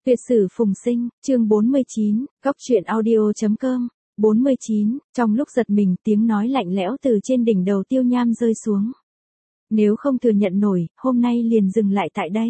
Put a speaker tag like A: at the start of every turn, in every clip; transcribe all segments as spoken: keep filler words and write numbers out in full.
A: Tuyệt sử phùng sinh, chương bốn mươi chín, góc truyện audio.com, bốn mươi chín, trong lúc giật mình tiếng nói lạnh lẽo từ trên đỉnh đầu Tiêu Nham rơi xuống. Nếu không thừa nhận nổi, hôm nay liền dừng lại tại đây.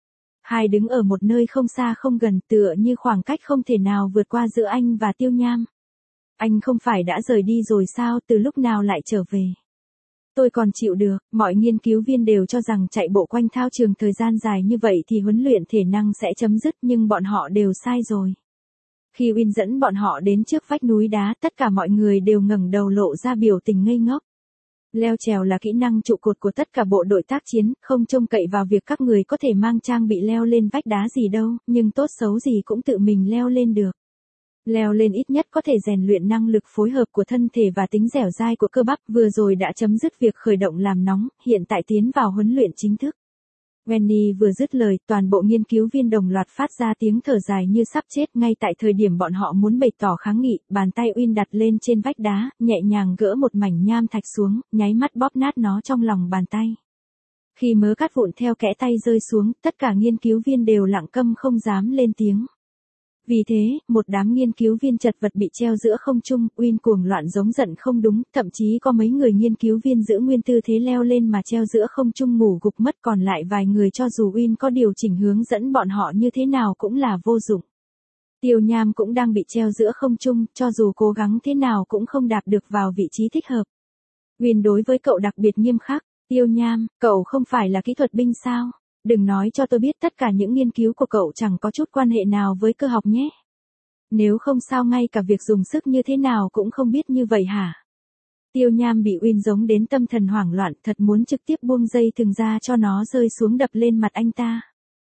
A: Hai đứng ở một nơi không xa không gần, tựa như khoảng cách không thể nào vượt qua giữa anh và Tiêu Nham. Anh không phải đã rời đi rồi sao, từ lúc nào lại trở về? Tôi còn chịu được, mọi nghiên cứu viên đều cho rằng chạy bộ quanh thao trường thời gian dài như vậy thì huấn luyện thể năng sẽ chấm dứt, nhưng bọn họ đều sai rồi. Khi Win dẫn bọn họ đến trước vách núi đá, tất cả mọi người đều ngẩng đầu lộ ra biểu tình ngây ngốc. Leo trèo là kỹ năng trụ cột của tất cả bộ đội tác chiến, không trông cậy vào việc các người có thể mang trang bị leo lên vách đá gì đâu, nhưng tốt xấu gì cũng tự mình leo lên được. Leo lên ít nhất có thể rèn luyện năng lực phối hợp của thân thể và tính dẻo dai của cơ bắp, vừa rồi đã chấm dứt việc khởi động làm nóng, hiện tại tiến vào huấn luyện chính thức. Wendy vừa dứt lời, toàn bộ nghiên cứu viên đồng loạt phát ra tiếng thở dài như sắp chết. Ngay tại thời điểm bọn họ muốn bày tỏ kháng nghị, bàn tay Win đặt lên trên vách đá, nhẹ nhàng gỡ một mảnh nham thạch xuống, nháy mắt bóp nát nó trong lòng bàn tay. Khi mớ cát vụn theo kẽ tay rơi xuống, tất cả nghiên cứu viên đều lặng câm không dám lên tiếng. Vì thế, một đám nghiên cứu viên chật vật bị treo giữa không trung, Win cuồng loạn giống giận không đúng, thậm chí có mấy người nghiên cứu viên giữ nguyên tư thế leo lên mà treo giữa không trung ngủ gục mất, còn lại vài người cho dù Win có điều chỉnh hướng dẫn bọn họ như thế nào cũng là vô dụng. Tiêu Nham cũng đang bị treo giữa không trung, cho dù cố gắng thế nào cũng không đạt được vào vị trí thích hợp. Win đối với cậu đặc biệt nghiêm khắc, Tiêu Nham, cậu không phải là kỹ thuật binh sao? Đừng nói cho tôi biết tất cả những nghiên cứu của cậu chẳng có chút quan hệ nào với cơ học nhé. Nếu không sao ngay cả việc dùng sức như thế nào cũng không biết như vậy hả? Tiêu Nham bị Win giống đến tâm thần hoảng loạn, thật muốn trực tiếp buông dây thừng ra cho nó rơi xuống đập lên mặt anh ta.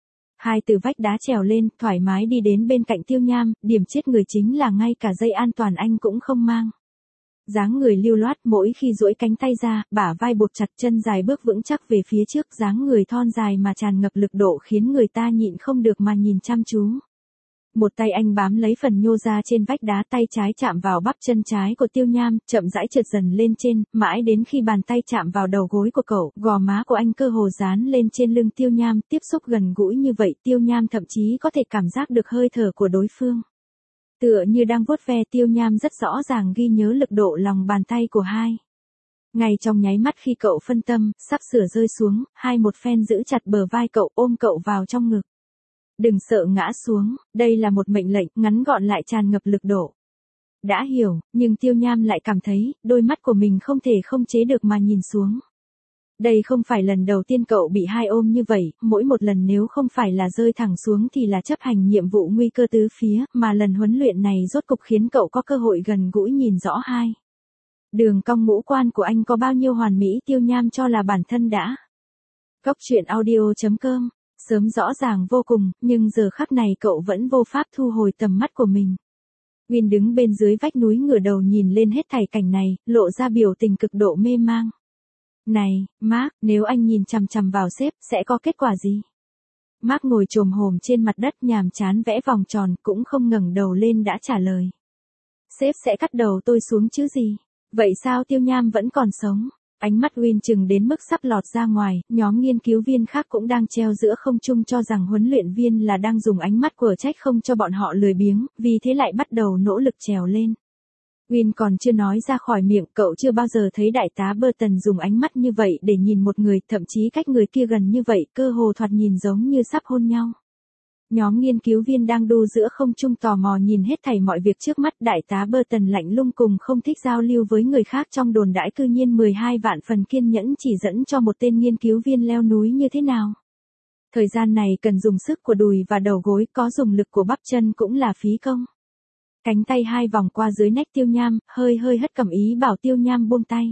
A: Hai từ vách đá trèo lên, thoải mái đi đến bên cạnh Tiêu Nham, điểm chết người chính là ngay cả dây an toàn anh cũng không mang. Dáng người lưu loát, mỗi khi duỗi cánh tay ra, bả vai buộc chặt, chân dài bước vững chắc về phía trước, dáng người thon dài mà tràn ngập lực độ khiến người ta nhịn không được mà nhìn chăm chú. Một tay anh bám lấy phần nhô ra trên vách đá, tay trái chạm vào bắp chân trái của Tiêu Nham, chậm rãi trượt dần lên trên, mãi đến khi bàn tay chạm vào đầu gối của cậu, gò má của anh cơ hồ dán lên trên lưng Tiêu Nham, tiếp xúc gần gũi như vậy, Tiêu Nham thậm chí có thể cảm giác được hơi thở của đối phương. Tựa như đang vuốt ve, Tiêu Nham rất rõ ràng ghi nhớ lực độ lòng bàn tay của hai. Ngay trong nháy mắt khi cậu phân tâm, sắp sửa rơi xuống, hai một phen giữ chặt bờ vai cậu, ôm cậu vào trong ngực. Đừng sợ ngã xuống, đây là một mệnh lệnh, ngắn gọn lại tràn ngập lực độ. Đã hiểu, nhưng Tiêu Nham lại cảm thấy, đôi mắt của mình không thể không chế được mà nhìn xuống. Đây không phải lần đầu tiên cậu bị hai ôm như vậy, mỗi một lần nếu không phải là rơi thẳng xuống thì là chấp hành nhiệm vụ nguy cơ tứ phía, mà lần huấn luyện này rốt cục khiến cậu có cơ hội gần gũi nhìn rõ hai. Đường cong ngũ quan của anh có bao nhiêu hoàn mỹ, Tiêu Nham cho là bản thân đã. Góc truyện audio.com, sớm rõ ràng vô cùng, nhưng giờ khắc này cậu vẫn vô pháp thu hồi tầm mắt của mình. Win đứng bên dưới vách núi ngửa đầu nhìn lên hết thảy cảnh này, lộ ra biểu tình cực độ mê mang. Này, Mark, nếu anh nhìn chằm chằm vào sếp, sẽ có kết quả gì? Mark ngồi chồm hổm trên mặt đất nhàm chán vẽ vòng tròn, cũng không ngẩng đầu lên đã trả lời. Sếp sẽ cắt đầu tôi xuống chứ gì? Vậy sao Tiêu Nham vẫn còn sống? Ánh mắt Win chừng đến mức sắp lọt ra ngoài, nhóm nghiên cứu viên khác cũng đang treo giữa không trung cho rằng huấn luyện viên là đang dùng ánh mắt của trách không cho bọn họ lười biếng, vì thế lại bắt đầu nỗ lực trèo lên. Win còn chưa nói ra khỏi miệng, cậu chưa bao giờ thấy đại tá Burton dùng ánh mắt như vậy để nhìn một người, thậm chí cách người kia gần như vậy, cơ hồ thoạt nhìn giống như sắp hôn nhau. Nhóm nghiên cứu viên đang đu giữa không trung tò mò nhìn hết thảy mọi việc trước mắt, đại tá Burton lạnh lùng cùng không thích giao lưu với người khác trong đồn đãi, cư nhiên mười hai vạn phần kiên nhẫn chỉ dẫn cho một tên nghiên cứu viên leo núi như thế nào. Thời gian này cần dùng sức của đùi và đầu gối, có dùng lực của bắp chân cũng là phí công. Cánh tay hai vòng qua dưới nách Tiêu Nham, hơi hơi hất cầm ý bảo Tiêu Nham buông tay.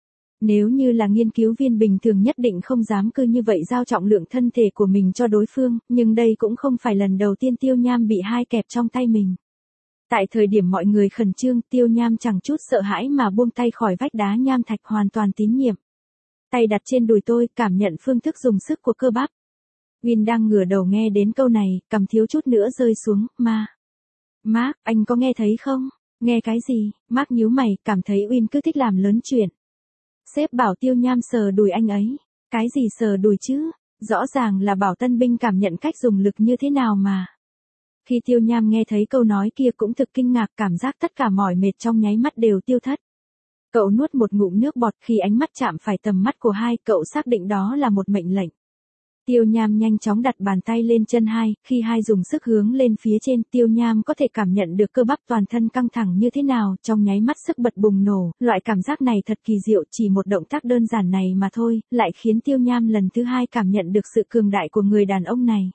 A: Nếu như là nghiên cứu viên bình thường nhất định không dám cứ như vậy giao trọng lượng thân thể của mình cho đối phương, nhưng đây cũng không phải lần đầu tiên Tiêu Nham bị hai kẹp trong tay mình. Tại thời điểm mọi người khẩn trương, Tiêu Nham chẳng chút sợ hãi mà buông tay khỏi vách đá nham thạch, hoàn toàn tín nhiệm. Tay đặt trên đùi tôi, cảm nhận phương thức dùng sức của cơ bắp. Win đang ngửa đầu nghe đến câu này, cầm thiếu chút nữa rơi xuống, mà. Mark, anh có nghe thấy không? Nghe cái gì? Mark nhíu mày, cảm thấy Win cứ thích làm lớn chuyện. Sếp bảo Tiêu Nham sờ đùi anh ấy. Cái gì sờ đùi chứ? Rõ ràng là bảo tân binh cảm nhận cách dùng lực như thế nào mà. Khi Tiêu Nham nghe thấy câu nói kia cũng thực kinh ngạc, cảm giác tất cả mỏi mệt trong nháy mắt đều tiêu thất. Cậu nuốt một ngụm nước bọt, khi ánh mắt chạm phải tầm mắt của hai, cậu xác định đó là một mệnh lệnh. Tiêu Nham nhanh chóng đặt bàn tay lên chân hai, khi hai dùng sức hướng lên phía trên, Tiêu Nham có thể cảm nhận được cơ bắp toàn thân căng thẳng như thế nào, trong nháy mắt sức bật bùng nổ, loại cảm giác này thật kỳ diệu, chỉ một động tác đơn giản này mà thôi, lại khiến Tiêu Nham lần thứ hai cảm nhận được sự cường đại của người đàn ông này.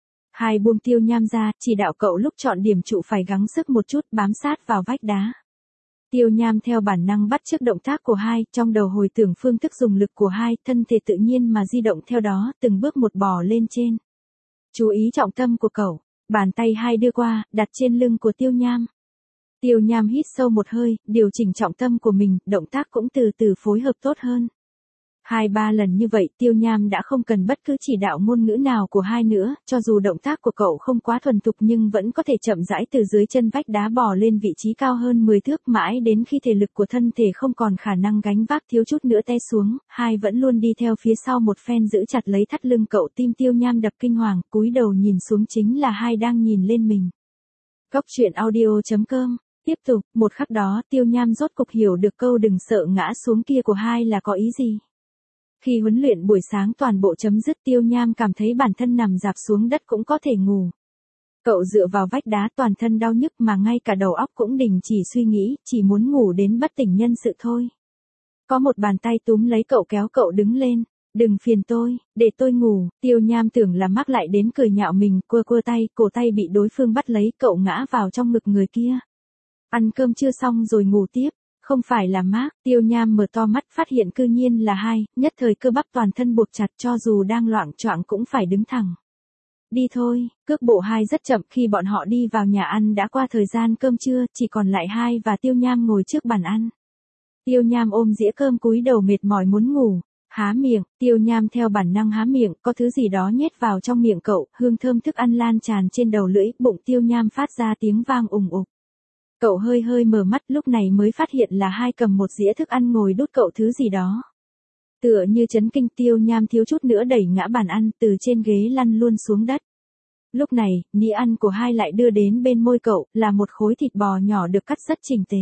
A: Hai buông Tiêu Nham ra, chỉ đạo cậu lúc chọn điểm trụ phải gắng sức một chút, bám sát vào vách đá. Tiêu Nham theo bản năng bắt chước động tác của hai, trong đầu hồi tưởng phương thức dùng lực của hai, thân thể tự nhiên mà di động theo đó, từng bước một bò lên trên. Chú ý trọng tâm của cậu, bàn tay hai đưa qua, đặt trên lưng của Tiêu Nham. Tiêu Nham hít sâu một hơi, điều chỉnh trọng tâm của mình, động tác cũng từ từ phối hợp tốt hơn. Hai ba lần như vậy, Tiêu Nham đã không cần bất cứ chỉ đạo ngôn ngữ nào của hai nữa, cho dù động tác của cậu không quá thuần thục nhưng vẫn có thể chậm rãi từ dưới chân vách đá bò lên vị trí cao hơn mười thước, mãi đến khi thể lực của thân thể không còn khả năng gánh vác, thiếu chút nữa té xuống, hai vẫn luôn đi theo phía sau một phen giữ chặt lấy thắt lưng cậu. Tim Tiêu Nham đập kinh hoàng, cúi đầu nhìn xuống chính là hai đang nhìn lên mình. Góc truyện audio chấm com. Tiếp tục, một khắc đó, Tiêu Nham rốt cục hiểu được câu đừng sợ ngã xuống kia của hai là có ý gì. Khi huấn luyện buổi sáng toàn bộ chấm dứt, Tiêu Nham cảm thấy bản thân nằm rạp xuống đất cũng có thể ngủ. Cậu dựa vào vách đá, toàn thân đau nhức mà ngay cả đầu óc cũng đình chỉ suy nghĩ, chỉ muốn ngủ đến bất tỉnh nhân sự thôi. Có một bàn tay túm lấy cậu kéo cậu đứng lên. Đừng phiền tôi, để tôi ngủ. Tiêu Nham tưởng là mắc lại đến cười nhạo mình, quơ quơ tay, cổ tay bị đối phương bắt lấy, cậu ngã vào trong ngực người kia. Ăn cơm chưa xong rồi ngủ tiếp. Không phải là Mark. Tiêu Nham mở to mắt phát hiện cư nhiên là hai, nhất thời cơ bắp toàn thân buộc chặt, cho dù đang loạng choạng cũng phải đứng thẳng. Đi thôi. Cước bộ hai rất chậm, khi bọn họ đi vào nhà ăn đã qua thời gian cơm trưa, chỉ còn lại hai và Tiêu Nham ngồi trước bàn ăn. Tiêu Nham ôm dĩa cơm cúi đầu mệt mỏi muốn ngủ. Há miệng, Tiêu Nham theo bản năng há miệng, có thứ gì đó nhét vào trong miệng cậu, hương thơm thức ăn lan tràn trên đầu lưỡi, bụng Tiêu Nham phát ra tiếng vang ùng ục. Cậu hơi hơi mở mắt, lúc này mới phát hiện là hai cầm một dĩa thức ăn ngồi đút cậu thứ gì đó. Tựa như chấn kinh, Tiêu Nham thiếu chút nữa đẩy ngã bàn ăn, từ trên ghế lăn luôn xuống đất. Lúc này, nĩa ăn của hai lại đưa đến bên môi cậu, là một khối thịt bò nhỏ được cắt rất chỉnh tề.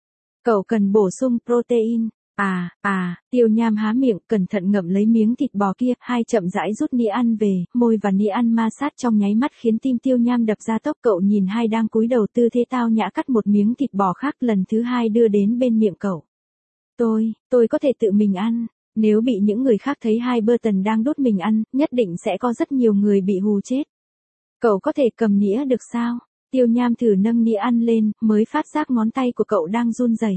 A: Cậu cần bổ sung protein. À, à, Tiêu Nham há miệng, cẩn thận ngậm lấy miếng thịt bò kia, hai chậm rãi rút nĩa ăn về, môi và nĩa ăn ma sát trong nháy mắt khiến tim Tiêu Nham đập ra tốc. Cậu nhìn hai đang cúi đầu tư thế tao nhã cắt một miếng thịt bò khác, lần thứ hai đưa đến bên miệng cậu. Tôi, tôi có thể tự mình ăn. Nếu bị những người khác thấy hai Burton đang đút mình ăn, nhất định sẽ có rất nhiều người bị hù chết. Cậu có thể cầm nĩa được sao? Tiêu Nham thử nâng nĩa ăn lên, mới phát giác ngón tay của cậu đang run rẩy.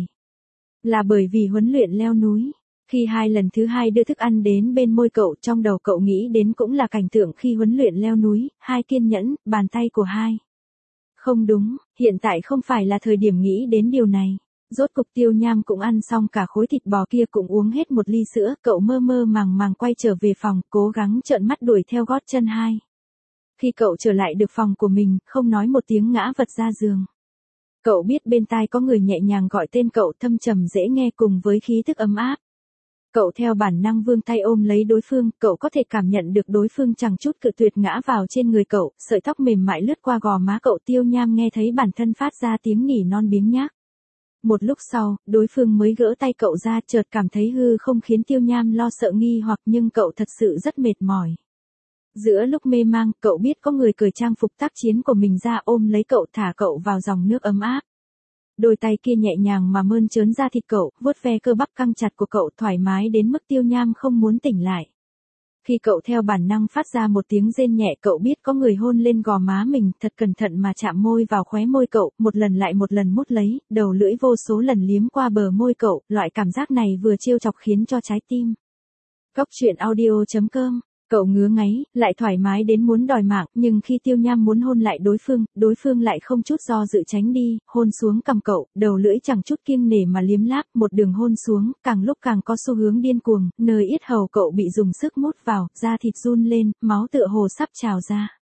A: Là bởi vì huấn luyện leo núi. Khi hai lần thứ hai đưa thức ăn đến bên môi cậu, trong đầu cậu nghĩ đến cũng là cảnh tượng khi huấn luyện leo núi, hai kiên nhẫn, bàn tay của hai. Không đúng, hiện tại không phải là thời điểm nghĩ đến điều này. Rốt cục Tiêu Nham cũng ăn xong cả khối thịt bò kia, cũng uống hết một ly sữa, cậu mơ mơ màng màng quay trở về phòng, cố gắng trợn mắt đuổi theo gót chân hai. Khi cậu trở lại được phòng của mình, không nói một tiếng ngã vật ra giường. Cậu biết bên tai có người nhẹ nhàng gọi tên cậu, thâm trầm dễ nghe cùng với khí thức ấm áp. Cậu theo bản năng vươn tay ôm lấy đối phương, cậu có thể cảm nhận được đối phương chẳng chút cự tuyệt ngã vào trên người cậu, sợi tóc mềm mại lướt qua gò má cậu. Tiêu Nham nghe thấy bản thân phát ra tiếng nỉ non biếng nhác. Một lúc sau, đối phương mới gỡ tay cậu ra, chợt cảm thấy hư không khiến Tiêu Nham lo sợ nghi hoặc, nhưng cậu thật sự rất mệt mỏi. Giữa lúc mê mang, cậu biết có người cởi trang phục tác chiến của mình ra, ôm lấy cậu, thả cậu vào dòng nước ấm áp. Đôi tay kia nhẹ nhàng mà mơn trớn da thịt cậu, vuốt ve cơ bắp căng chặt của cậu, thoải mái đến mức Tiêu Nham không muốn tỉnh lại. Khi cậu theo bản năng phát ra một tiếng rên nhẹ, cậu biết có người hôn lên gò má mình, thật cẩn thận mà chạm môi vào khóe môi cậu, một lần lại một lần mút lấy, đầu lưỡi vô số lần liếm qua bờ môi cậu, loại cảm giác này vừa trêu chọc khiến cho trái tim. Góc truyện audio chấm com. Cậu ngứa ngáy, lại thoải mái đến muốn đòi mạng, nhưng khi Tiêu Nham muốn hôn lại đối phương, đối phương lại không chút do dự tránh đi, hôn xuống cằm cậu, đầu lưỡi chẳng chút kiêng nể mà liếm láp, một đường hôn xuống, càng lúc càng có xu hướng điên cuồng, nơi yết hầu cậu bị dùng sức mút vào, da thịt run lên, máu tựa hồ sắp trào ra.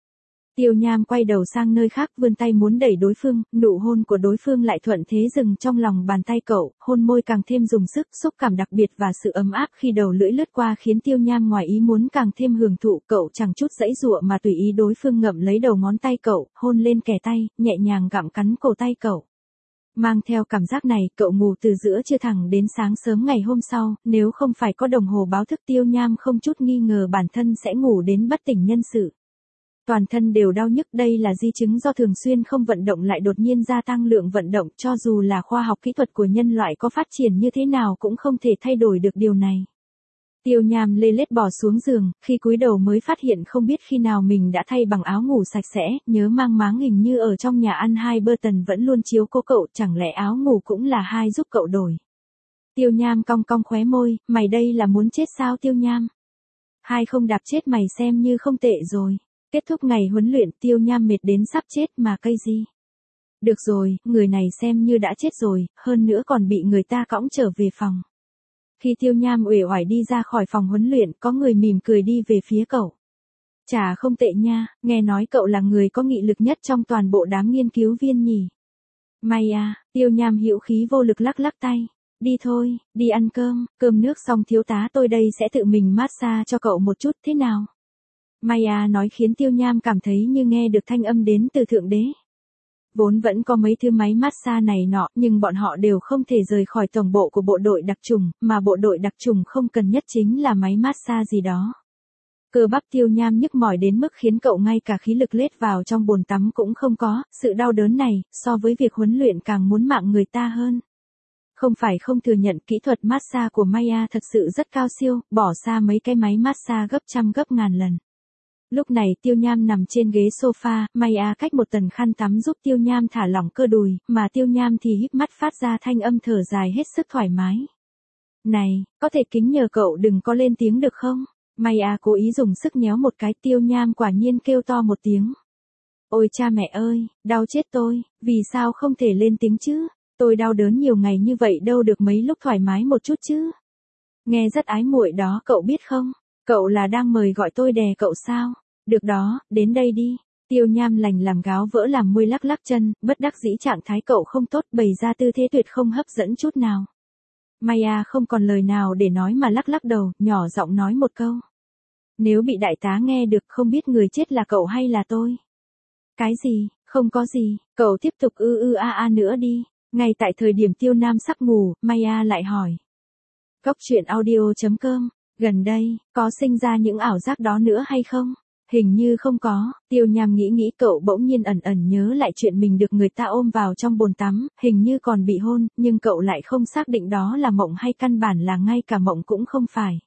A: Tiêu Nham quay đầu sang nơi khác, vươn tay muốn đẩy đối phương, nụ hôn của đối phương lại thuận thế dừng trong lòng bàn tay cậu, hôn môi càng thêm dùng sức, xúc cảm đặc biệt và sự ấm áp khi đầu lưỡi lướt qua khiến Tiêu Nham ngoài ý muốn càng thêm hưởng thụ, cậu chẳng chút giãy giụa mà tùy ý đối phương ngậm lấy đầu ngón tay cậu, hôn lên kẻ tay, nhẹ nhàng gặm cắn cổ tay cậu. Mang theo cảm giác này, cậu ngủ từ giữa trưa thẳng đến sáng sớm ngày hôm sau, nếu không phải có đồng hồ báo thức Tiêu Nham không chút nghi ngờ bản thân sẽ ngủ đến bất tỉnh nhân sự. Toàn thân đều đau nhức, đây là di chứng do thường xuyên không vận động lại đột nhiên gia tăng lượng vận động, cho dù là khoa học kỹ thuật của nhân loại có phát triển như thế nào cũng không thể thay đổi được điều này. Tiêu Nham lê lết bò xuống giường, khi cúi đầu mới phát hiện không biết khi nào mình đã thay bằng áo ngủ sạch sẽ, nhớ mang máng hình như ở trong nhà ăn hai bơ tần vẫn luôn chiếu cố cậu, chẳng lẽ áo ngủ cũng là hai giúp cậu đổi. Tiêu Nham cong cong khóe môi, mày đây là muốn chết sao Tiêu Nham? Hai không đạp chết mày xem như không tệ rồi. Kết thúc ngày huấn luyện, Tiêu Nham mệt đến sắp chết mà cây gì. Được rồi, người này xem như đã chết rồi, hơn nữa còn bị người ta cõng trở về phòng. Khi Tiêu Nham uể oải đi ra khỏi phòng huấn luyện, có người mỉm cười đi về phía cậu. Chả không tệ nha, nghe nói cậu là người có nghị lực nhất trong toàn bộ đám nghiên cứu viên nhỉ. May à, Tiêu Nham hữu khí vô lực lắc lắc tay. Đi thôi, đi ăn cơm, cơm nước xong thiếu tá tôi đây sẽ tự mình massage cho cậu một chút, thế nào? Maya nói khiến Tiêu Nham cảm thấy như nghe được thanh âm đến từ Thượng Đế. Vốn vẫn có mấy thứ máy massage này nọ, nhưng bọn họ đều không thể rời khỏi tổng bộ của bộ đội đặc chủng, mà bộ đội đặc chủng không cần nhất chính là máy massage gì đó. Cơ bắp Tiêu Nham nhức mỏi đến mức khiến cậu ngay cả khí lực lết vào trong bồn tắm cũng không có, sự đau đớn này, so với việc huấn luyện càng muốn mạng người ta hơn. Không phải không thừa nhận kỹ thuật massage của Maya thật sự rất cao siêu, bỏ xa mấy cái máy massage gấp trăm gấp ngàn lần. Lúc này Tiêu Nham nằm trên ghế sofa, Maya cách một tầng khăn tắm giúp Tiêu Nham thả lỏng cơ đùi, mà Tiêu Nham thì híp mắt phát ra thanh âm thở dài hết sức thoải mái. Này, có thể kính nhờ cậu đừng có lên tiếng được không? Maya cố ý dùng sức nhéo một cái, Tiêu Nham quả nhiên kêu to một tiếng. Ôi cha mẹ ơi, đau chết tôi, vì sao không thể lên tiếng chứ? Tôi đau đớn nhiều ngày như vậy đâu được mấy lúc thoải mái một chút chứ? Nghe rất ái muội đó cậu biết không? Cậu là đang mời gọi tôi đè cậu sao? Được đó, đến đây đi. Tiêu Nham lành làm gáo vỡ làm môi lắc lắc chân, bất đắc dĩ trạng thái cậu không tốt, bày ra tư thế tuyệt không hấp dẫn chút nào. Maya không còn lời nào để nói mà lắc lắc đầu, nhỏ giọng nói một câu. Nếu bị đại tá nghe được không biết người chết là cậu hay là tôi. Cái gì, không có gì, cậu tiếp tục ư ư a a nữa đi. Ngay tại thời điểm Tiêu Nham sắp ngủ, Maya lại hỏi. Cóc truyện audio chấm com, gần đây, có sinh ra những ảo giác đó nữa hay không? Hình như không có, Tiêu Nham nghĩ nghĩ cậu bỗng nhiên ẩn ẩn nhớ lại chuyện mình được người ta ôm vào trong bồn tắm, hình như còn bị hôn, nhưng cậu lại không xác định đó là mộng hay căn bản là ngay cả mộng cũng không phải.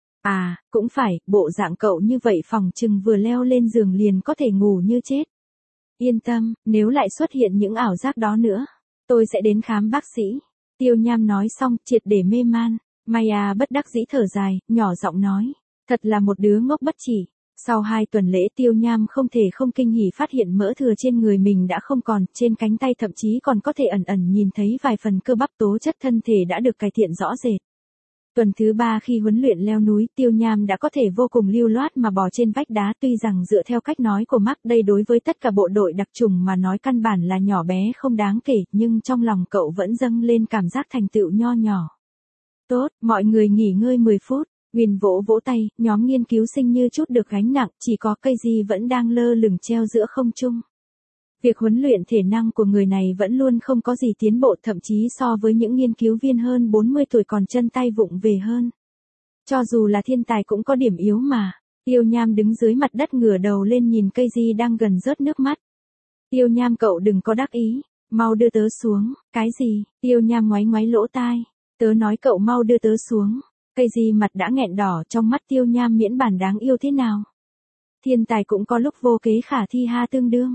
A: À, cũng phải, bộ dạng cậu như vậy phòng chừng vừa leo lên giường liền có thể ngủ như chết. Yên tâm, nếu lại xuất hiện những ảo giác đó nữa, tôi sẽ đến khám bác sĩ. Tiêu Nham nói xong, triệt để mê man. Maya bất đắc dĩ thở dài, nhỏ giọng nói. Thật là một đứa ngốc bất chỉ. Sau hai tuần lễ Tiêu Nham không thể không kinh hỉ phát hiện mỡ thừa trên người mình đã không còn, trên cánh tay thậm chí còn có thể ẩn ẩn nhìn thấy vài phần cơ bắp tố chất thân thể đã được cải thiện rõ rệt. Tuần thứ ba khi huấn luyện leo núi, Tiêu Nham đã có thể vô cùng lưu loát mà bò trên vách đá, tuy rằng dựa theo cách nói của Mark đây đối với tất cả bộ đội đặc chủng mà nói căn bản là nhỏ bé không đáng kể, nhưng trong lòng cậu vẫn dâng lên cảm giác thành tựu nho nhỏ. Tốt, mọi người nghỉ ngơi mười phút. Nguyên vỗ vỗ tay, nhóm nghiên cứu sinh như chút được gánh nặng, chỉ có cây gì vẫn đang lơ lửng treo giữa không trung. Việc huấn luyện thể năng của người này vẫn luôn không có gì tiến bộ, thậm chí so với những nghiên cứu viên hơn bốn mươi tuổi còn chân tay vụng về hơn. Cho dù là thiên tài cũng có điểm yếu mà. Tiêu Nham đứng dưới mặt đất ngửa đầu lên nhìn cây gì đang gần rớt nước mắt. Tiêu Nham cậu đừng có đắc ý, mau đưa tớ xuống. Cái gì? Tiêu Nham ngoáy ngoáy lỗ tai. Tớ nói cậu mau đưa tớ xuống. Cây gì mặt đã nghẹn đỏ, trong mắt Tiêu Nham miễn bản đáng yêu thế nào. Thiên tài cũng có lúc vô kế khả thi ha tương đương.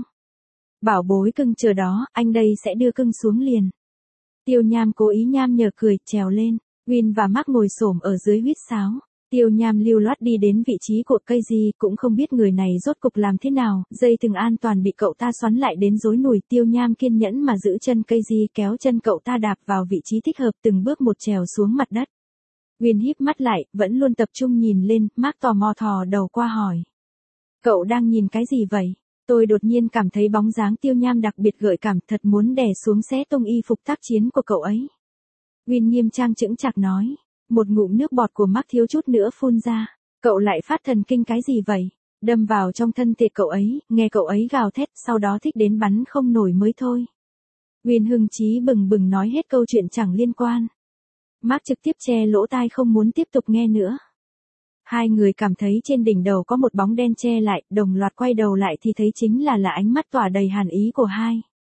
A: Bảo bối cưng chờ đó, anh đây sẽ đưa cưng xuống liền. Tiêu Nham cố ý nham nhở cười, trèo lên. Win và Mark ngồi xổm ở dưới huýt sáo. Tiêu Nham lưu loát đi đến vị trí của cây gì, cũng không biết người này rốt cục làm thế nào, dây thừng an toàn bị cậu ta xoắn lại đến rối nùi. Tiêu Nham kiên nhẫn mà giữ chân cây gì, kéo chân cậu ta đạp vào vị trí thích hợp, từng bước một trèo xuống mặt đất. Win híp mắt lại, vẫn luôn tập trung nhìn lên, Mark tò mò thò đầu qua hỏi. Cậu đang nhìn cái gì vậy? Tôi đột nhiên cảm thấy bóng dáng Tiêu Nham đặc biệt gợi cảm, thật muốn đè xuống xé tung y phục tác chiến của cậu ấy. Uyên nghiêm trang chững chạc nói. Một ngụm nước bọt của Mark thiếu chút nữa phun ra. Cậu lại phát thần kinh cái gì vậy? Đâm vào trong thân thể cậu ấy, nghe cậu ấy gào thét, sau đó thích đến bắn không nổi mới thôi. Uyên hưng chí bừng bừng nói hết câu chuyện chẳng liên quan. Mark trực tiếp che lỗ tai không muốn tiếp tục nghe nữa. Hai người cảm thấy trên đỉnh đầu có một bóng đen che lại, đồng loạt quay đầu lại thì thấy chính là là ánh mắt tỏa đầy hàn ý của hai.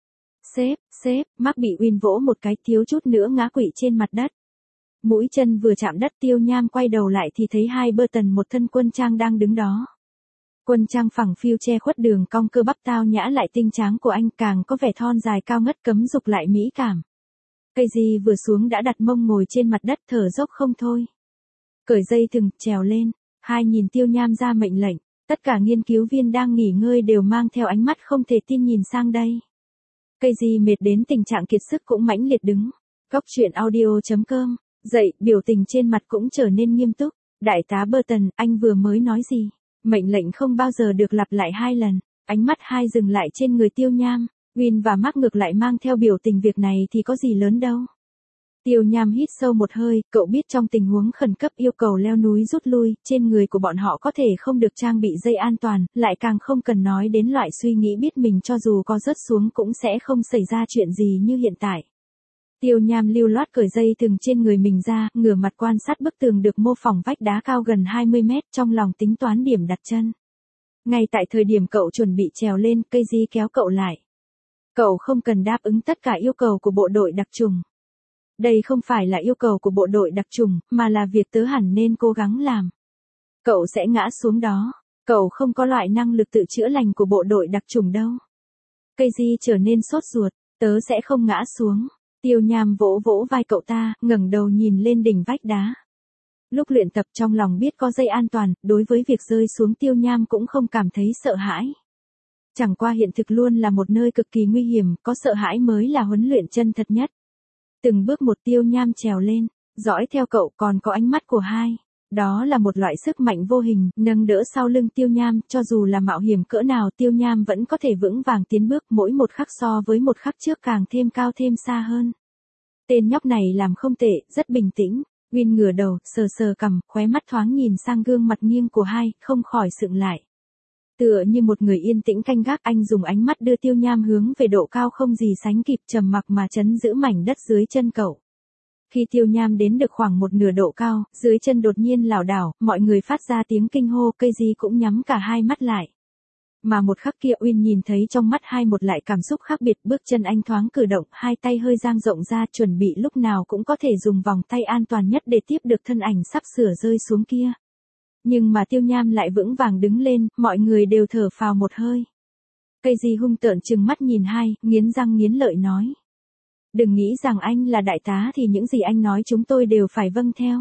A: Sếp, sếp, Mark bị Uyên vỗ một cái thiếu chút nữa ngã quỵ trên mặt đất. Mũi chân vừa chạm đất Tiêu Nham quay đầu lại thì thấy hai bơ tần một thân quân trang đang đứng đó. Quân trang phẳng phiu che khuất đường cong cơ bắp tao nhã lại tinh tráng của anh, càng có vẻ thon dài cao ngất cấm dục lại mỹ cảm. Cây gì vừa xuống đã đặt mông ngồi trên mặt đất thở dốc không thôi. Cởi dây thừng, trèo lên, hai nhìn Tiêu Nham ra mệnh lệnh, tất cả nghiên cứu viên đang nghỉ ngơi đều mang theo ánh mắt không thể tin nhìn sang đây. Cây gì mệt đến tình trạng kiệt sức cũng mãnh liệt đứng. Góc truyện audio chấm com, dậy, biểu tình trên mặt cũng trở nên nghiêm túc. Đại tá Burton, anh vừa mới nói gì? Mệnh lệnh không bao giờ được lặp lại hai lần. Ánh mắt hai dừng lại trên người Tiêu Nham. Uyên và Mark ngược lại mang theo biểu tình việc này thì có gì lớn đâu. Tiêu Nham hít sâu một hơi, cậu biết trong tình huống khẩn cấp yêu cầu leo núi rút lui, trên người của bọn họ có thể không được trang bị dây an toàn, lại càng không cần nói đến loại suy nghĩ biết mình cho dù có rớt xuống cũng sẽ không xảy ra chuyện gì như hiện tại. Tiêu Nham lưu loát cởi dây thừng trên người mình ra, ngửa mặt quan sát bức tường được mô phỏng vách đá cao gần hai mươi mét, trong lòng tính toán điểm đặt chân. Ngay tại thời điểm cậu chuẩn bị trèo lên, cây di kéo cậu lại. Cậu không cần đáp ứng tất cả yêu cầu của bộ đội đặc trùng. Đây không phải là yêu cầu của bộ đội đặc trùng, mà là việc tớ hẳn nên cố gắng làm. Cậu sẽ ngã xuống đó. Cậu không có loại năng lực tự chữa lành của bộ đội đặc trùng đâu. Cây di trở nên sốt ruột, tớ sẽ không ngã xuống. Tiêu Nham vỗ vỗ vai cậu ta, ngẩng đầu nhìn lên đỉnh vách đá. Lúc luyện tập trong lòng biết có dây an toàn, đối với việc rơi xuống Tiêu Nham cũng không cảm thấy sợ hãi. Chẳng qua hiện thực luôn là một nơi cực kỳ nguy hiểm, có sợ hãi mới là huấn luyện chân thật nhất. Từng bước một Tiêu Nham trèo lên, dõi theo cậu còn có ánh mắt của hai. Đó là một loại sức mạnh vô hình, nâng đỡ sau lưng Tiêu Nham, cho dù là mạo hiểm cỡ nào Tiêu Nham vẫn có thể vững vàng tiến bước, mỗi một khắc so với một khắc trước càng thêm cao thêm xa hơn. Tên nhóc này làm không tệ, rất bình tĩnh. Uyên ngửa đầu, sờ sờ cằm, khóe mắt thoáng nhìn sang gương mặt nghiêng của hai, không khỏi sững lại. Tựa như một người yên tĩnh canh gác, anh dùng ánh mắt đưa Tiêu Nham hướng về độ cao không gì sánh kịp, trầm mặc mà trấn giữ mảnh đất dưới chân cậu. Khi Tiêu Nham đến được khoảng một nửa độ cao, dưới chân đột nhiên lảo đảo, mọi người phát ra tiếng kinh hô, cây gì cũng nhắm cả hai mắt lại. Mà một khắc kia Uyên nhìn thấy trong mắt hai một lại cảm xúc khác biệt, bước chân anh thoáng cử động, hai tay hơi dang rộng ra, chuẩn bị lúc nào cũng có thể dùng vòng tay an toàn nhất để tiếp được thân ảnh sắp sửa rơi xuống kia. Nhưng mà Tiêu Nham lại vững vàng đứng lên, mọi người đều thở phào một hơi. Cây gì hung tợn trừng mắt nhìn hai, nghiến răng nghiến lợi nói. Đừng nghĩ rằng anh là đại tá thì những gì anh nói chúng tôi đều phải vâng theo.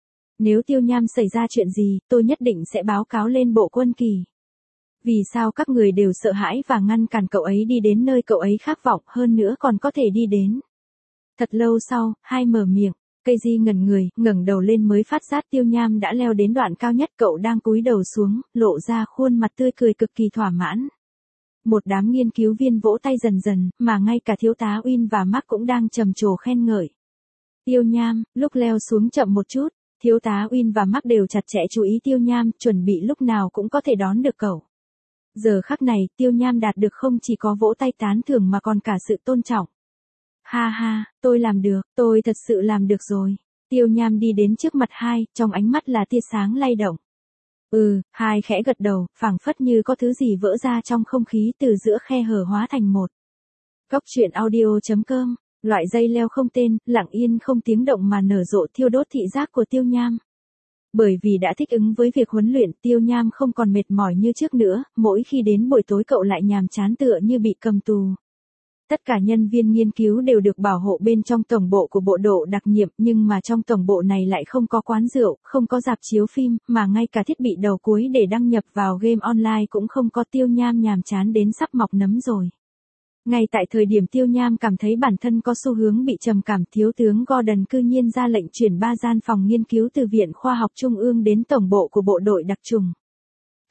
A: Nếu Tiêu Nham xảy ra chuyện gì, tôi nhất định sẽ báo cáo lên bộ quân kỳ. Vì sao các người đều sợ hãi và ngăn cản cậu ấy đi đến nơi cậu ấy khát vọng, hơn nữa còn có thể đi đến. Thật lâu sau, hai mở miệng, cây di ngẩn người, ngẩng đầu lên mới phát giác Tiêu Nham đã leo đến đoạn cao nhất, cậu đang cúi đầu xuống, lộ ra khuôn mặt tươi cười cực kỳ thỏa mãn. Một đám nghiên cứu viên vỗ tay dần dần, mà ngay cả thiếu tá Uyên và Mark cũng đang trầm trồ khen ngợi. Tiêu Nham, lúc leo xuống chậm một chút, thiếu tá Uyên và Mark đều chặt chẽ chú ý Tiêu Nham, chuẩn bị lúc nào cũng có thể đón được cậu. Giờ khắc này, Tiêu Nham đạt được không chỉ có vỗ tay tán thưởng mà còn cả sự tôn trọng. Ha ha, tôi làm được, tôi thật sự làm được rồi. Tiêu Nham đi đến trước mặt hai, trong ánh mắt là tia sáng lay động. Ừ, hai khẽ gật đầu, phảng phất như có thứ gì vỡ ra trong không khí từ giữa khe hở hóa thành một. Góc truyện audio chấm com, loại dây leo không tên, lặng yên không tiếng động mà nở rộ thiêu đốt thị giác của Tiêu Nham. Bởi vì đã thích ứng với việc huấn luyện, Tiêu Nham không còn mệt mỏi như trước nữa, mỗi khi đến buổi tối cậu lại nhàm chán tựa như bị cầm tù. Tất cả nhân viên nghiên cứu đều được bảo hộ bên trong tổng bộ của bộ đội đặc nhiệm, nhưng mà trong tổng bộ này lại không có quán rượu, không có rạp chiếu phim, mà ngay cả thiết bị đầu cuối để đăng nhập vào game online cũng không có. Tiêu Nham nhàm chán đến sắp mọc nấm rồi. Ngay tại thời điểm Tiêu Nham cảm thấy bản thân có xu hướng bị trầm cảm, thiếu tướng Gordon cư nhiên ra lệnh chuyển ba gian phòng nghiên cứu từ Viện Khoa học Trung ương đến tổng bộ của bộ đội đặc trùng.